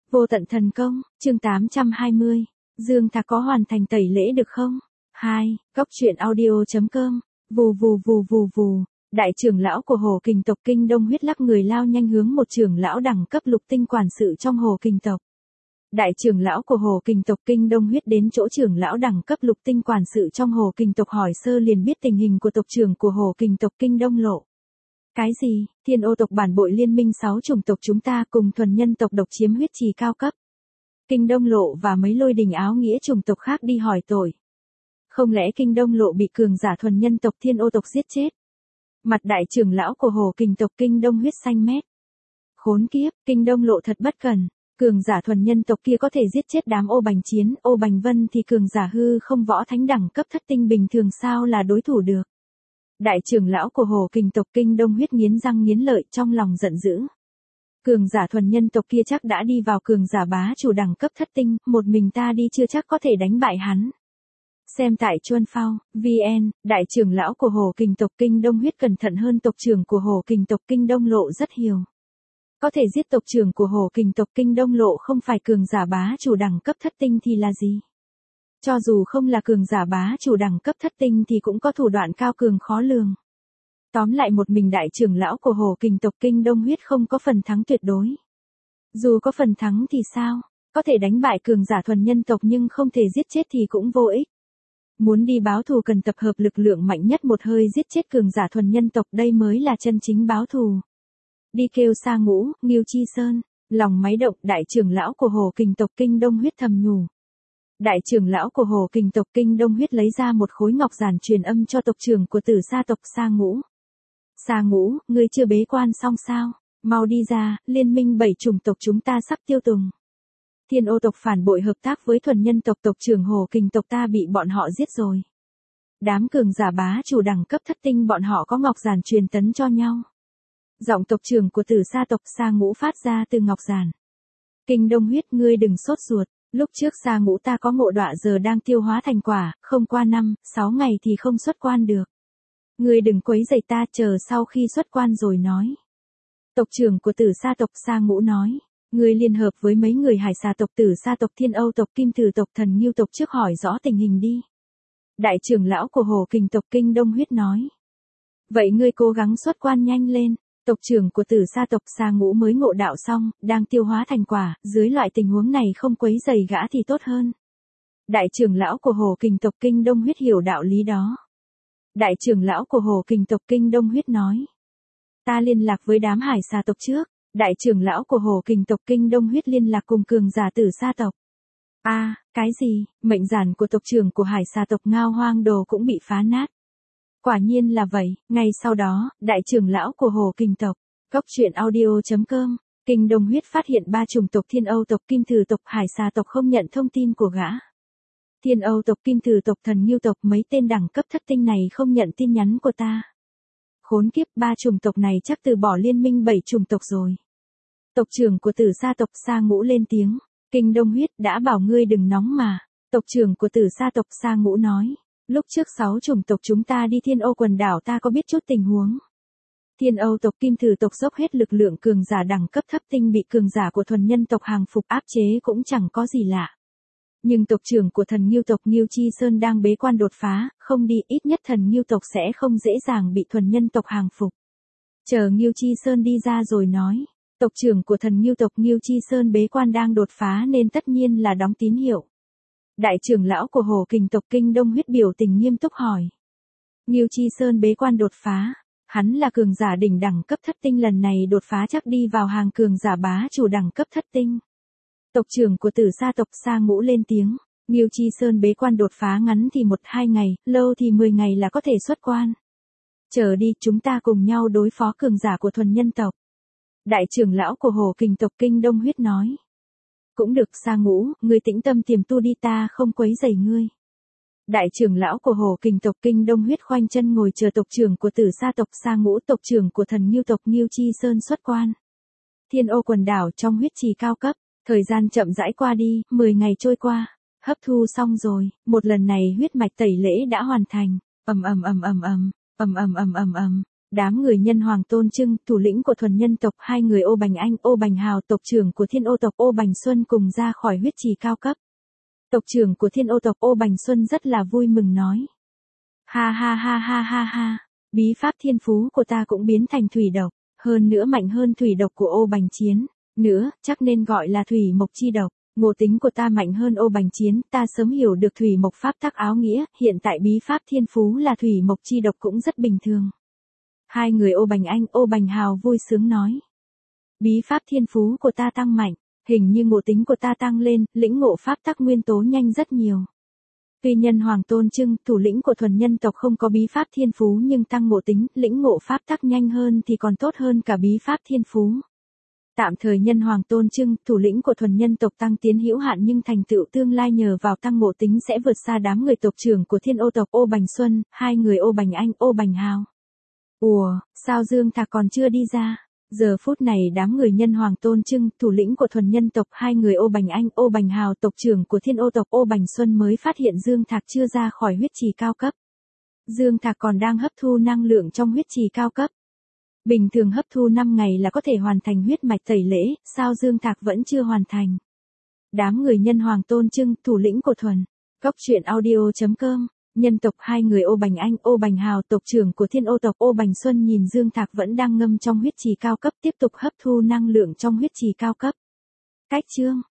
Vô tận thần công, chương 820. Dương Thạc có hoàn thành tẩy lễ được không? 2. Góc truyện audio.com. Vù vù vù vù vù. Đại trưởng lão của Hồ Kình tộc Kinh Đông Huyết lắc người lao nhanh hướng một trưởng lão đẳng cấp lục tinh quản sự trong Hồ Kình tộc. Đại trưởng lão của Hồ Kình tộc Kinh Đông Huyết đến chỗ trưởng lão đẳng cấp lục tinh quản sự trong Hồ Kình tộc hỏi sơ liền biết tình hình của tộc trưởng của Hồ Kình tộc Kinh Đông Lộ. Cái gì? Thiên Ô tộc bản bội liên minh 6 chủng tộc chúng ta cùng thuần nhân tộc độc chiếm huyết trì cao cấp. Kinh Đông Lộ và mấy lôi đình áo nghĩa chủng tộc khác đi hỏi tội. Không lẽ Kinh Đông Lộ bị cường giả thuần nhân tộc Thiên Ô tộc giết chết? Mặt đại trưởng lão của Hồ Kình tộc Kinh Đông Huyết xanh mét. Khốn kiếp, Kinh Đông Lộ thật bất cần. Cường giả thuần nhân tộc kia có thể giết chết đám Ô Bành Chiến, Ô Bành Vân thì cường giả hư không võ thánh đẳng cấp thất tinh bình thường sao là đối thủ được. Đại trưởng lão của Hồ Kình tộc Kinh Đông Huyết nghiến răng nghiến lợi trong lòng giận dữ. Cường giả thuần nhân tộc kia chắc đã đi vào cường giả bá chủ đẳng cấp thất tinh, một mình ta đi chưa chắc có thể đánh bại hắn. Xem tại Chuân Phao, VN, đại trưởng lão của Hồ Kình tộc Kinh Đông Huyết cẩn thận hơn tộc trưởng của Hồ Kình tộc Kinh Đông Lộ rất nhiều. Có thể giết tộc trưởng của Hồ Kình tộc Kinh Đông Lộ không phải cường giả bá chủ đẳng cấp thất tinh thì là gì? Cho dù không là cường giả bá chủ đẳng cấp thất tinh thì cũng có thủ đoạn cao cường khó lường. Tóm lại một mình đại trưởng lão của Hồ Kình tộc Kinh Đông Huyết không có phần thắng tuyệt đối. Dù có phần thắng thì sao? Có thể đánh bại cường giả thuần nhân tộc nhưng không thể giết chết thì cũng vô ích. Muốn đi báo thù cần tập hợp lực lượng mạnh nhất một hơi giết chết cường giả thuần nhân tộc, đây mới là chân chính báo thù. Đi kêu Sa Ngũ, Ngưu Chi Sơn, lòng máy động đại trưởng lão của Hồ Kình tộc Kinh Đông Huyết thầm nhủ. Đại trưởng lão của Hồ Kình tộc Kinh Đông Huyết lấy ra một khối ngọc giản truyền âm cho tộc trưởng của Tử Sa tộc Sa Ngũ. Sa Ngũ, ngươi chưa bế quan xong sao? Mau đi ra, liên minh 7 chủng tộc chúng ta sắp tiêu tùng. Thiên Ô tộc phản bội hợp tác với thuần nhân tộc, tộc trưởng Hồ Kình tộc ta bị bọn họ giết rồi. Đám cường giả bá chủ đẳng cấp thất tinh bọn họ có ngọc giản truyền tấn cho nhau. Giọng tộc trưởng của Tử Sa tộc Sa Ngũ phát ra từ ngọc giản. Kinh Đông Huyết, ngươi đừng sốt ruột. Lúc trước Sa Ngũ ta có ngộ đọa giờ đang tiêu hóa thành quả, không qua 5-6 ngày thì không xuất quan được. Ngươi đừng quấy rầy ta, chờ sau khi xuất quan rồi nói. Tộc trưởng của Tử Sa tộc Sa Ngũ nói. Ngươi liên hợp với mấy người Hải Xà tộc, Tử Sa tộc, Thiên Âu tộc, Kim Tử tộc, Thần Ngưu tộc trước hỏi rõ tình hình đi. Đại trưởng lão của Hồ Kình tộc Kinh Đông Huyết nói. Vậy ngươi cố gắng xuất quan nhanh lên. Tộc trưởng của Tử Sa tộc Sa Ngũ mới ngộ đạo xong, đang tiêu hóa thành quả, dưới loại tình huống này không quấy rầy gã thì tốt hơn. Đại trưởng lão của Hồ Kình tộc Kinh Đông Huyết hiểu đạo lý đó. Đại trưởng lão của Hồ Kình tộc Kinh Đông Huyết nói. Ta liên lạc với đám Hải Xà tộc trước. Đại trưởng lão của Hồ Kình tộc Kinh Đông Huyết liên lạc cùng cường giả Tử Sa tộc. Cái gì? Mệnh giản của tộc trưởng của Hải Xà tộc Ngao Hoang Đồ cũng bị phá nát. Quả nhiên là vậy, ngay sau đó, đại trưởng lão của Hồ Kình tộc, góc truyện audio.com, Kinh Đông Huyết phát hiện 3 chủng tộc Thiên Âu tộc, Kim Tử tộc, Hải Xà tộc không nhận thông tin của gã. Thiên Âu tộc, Kim Tử tộc, Thần Ngưu tộc, mấy tên đẳng cấp thất tinh này không nhận tin nhắn của ta. Khốn kiếp, 3 chủng tộc này chắc từ bỏ liên minh 7 chủng tộc rồi. Tộc trưởng của Tử Sa tộc Sa Ngũ lên tiếng, Kinh Đông Huyết đã bảo ngươi đừng nóng mà. Tộc trưởng của Tử Sa tộc Sa Ngũ nói. Lúc trước 6 chủng tộc chúng ta đi Thiên Ô quần đảo ta có biết chút tình huống. Thiên Âu tộc Kim Tử tộc dốc hết lực lượng cường giả đẳng cấp thấp tinh bị cường giả của thuần nhân tộc hàng phục áp chế cũng chẳng có gì lạ. Nhưng tộc trưởng của Thần Ngưu tộc Ngưu Chi Sơn đang bế quan đột phá, không đi ít nhất Thần Ngưu tộc sẽ không dễ dàng bị thuần nhân tộc hàng phục. Chờ Ngưu Chi Sơn đi ra rồi nói. Tộc trưởng của Thần Ngưu tộc Ngưu Chi Sơn bế quan đang đột phá nên tất nhiên là đóng tín hiệu. Đại trưởng lão của Hồ Kình tộc Kinh Đông Huyết biểu tình nghiêm túc hỏi. Ngưu Chi Sơn bế quan đột phá, hắn là cường giả đỉnh đẳng cấp thất tinh lần này đột phá chắc đi vào hàng cường giả bá chủ đẳng cấp thất tinh. Tộc trưởng của Tử Sa tộc Sa Ngũ lên tiếng, Ngưu Chi Sơn bế quan đột phá ngắn thì 1-2 ngày, lâu thì 10 ngày là có thể xuất quan. Chờ đi, chúng ta cùng nhau đối phó cường giả của thuần nhân tộc. Đại trưởng lão của Hồ Kình tộc Kinh Đông Huyết nói. Cũng được Sa Ngũ, ngươi tĩnh tâm tiềm tu đi ta không quấy rầy ngươi. Đại trưởng lão của Hồ Kình tộc Kinh Đông Huyết khoanh chân ngồi chờ tộc trưởng của Tử Sa tộc Sa Ngũ, tộc trưởng của Thần Ngưu tộc Ngưu Chi Sơn xuất quan. Thiên Ô quần đảo trong huyết trì cao cấp, thời gian chậm rãi qua đi, 10 ngày trôi qua, hấp thu xong rồi, một lần này huyết mạch tẩy lễ đã hoàn thành. Đám người nhân Hoàng Tôn Trưng, thủ lĩnh của thuần nhân tộc, hai người Ô Bành Anh, Ô Bành Hào, tộc trưởng của Thiên Ô tộc Ô Bành Xuân cùng ra khỏi huyết trì cao cấp. Tộc trưởng của Thiên Ô tộc Ô Bành Xuân rất là vui mừng nói. Ha ha ha ha ha ha, bí pháp thiên phú của ta cũng biến thành thủy độc, hơn nữa mạnh hơn thủy độc của Ô Bành Chiến, nữa, chắc nên gọi là thủy mộc chi độc. Ngộ tính của ta mạnh hơn Ô Bành Chiến, ta sớm hiểu được thủy mộc pháp tắc áo nghĩa, hiện tại bí pháp thiên phú là thủy mộc chi độc cũng rất bình thường. Hai người Ô Bành Anh, Ô Bành Hào vui sướng nói. Bí pháp thiên phú của ta tăng mạnh, hình như ngộ tính của ta tăng lên, lĩnh ngộ pháp tắc nguyên tố nhanh rất nhiều. Tuy nhân Hoàng Tôn Trưng, thủ lĩnh của thuần nhân tộc không có bí pháp thiên phú nhưng tăng ngộ tính, lĩnh ngộ pháp tắc nhanh hơn thì còn tốt hơn cả bí pháp thiên phú. Tạm thời nhân Hoàng Tôn Trưng, thủ lĩnh của thuần nhân tộc tăng tiến hữu hạn nhưng thành tựu tương lai nhờ vào tăng ngộ tính sẽ vượt xa đám người tộc trưởng của Thiên Ô tộc Ô Bành Xuân, hai người Ô Bành Anh, Ô Bành Hào. Ủa, sao Dương Thạc còn chưa đi ra? Giờ phút này đám người nhân Hoàng Tôn Trưng, thủ lĩnh của thuần nhân tộc, hai người Ô Bành Anh, Ô Bành Hào, tộc trưởng của Thiên Ô tộc Ô Bành Xuân mới phát hiện Dương Thạc chưa ra khỏi huyết trì cao cấp. Dương Thạc còn đang hấp thu năng lượng trong huyết trì cao cấp. Bình thường hấp thu 5 ngày là có thể hoàn thành huyết mạch tẩy lễ, sao Dương Thạc vẫn chưa hoàn thành? Đám người nhân Hoàng Tôn Trưng, thủ lĩnh của thuần. Cốc truyện audio.com, nhân tộc hai người Ô Bành Anh, Ô Bành Hào, tộc trưởng của Thiên Ô tộc Ô Bành Xuân nhìn Dương Thạc vẫn đang ngâm trong huyết trì cao cấp tiếp tục hấp thu năng lượng trong huyết trì cao cấp. Cách chương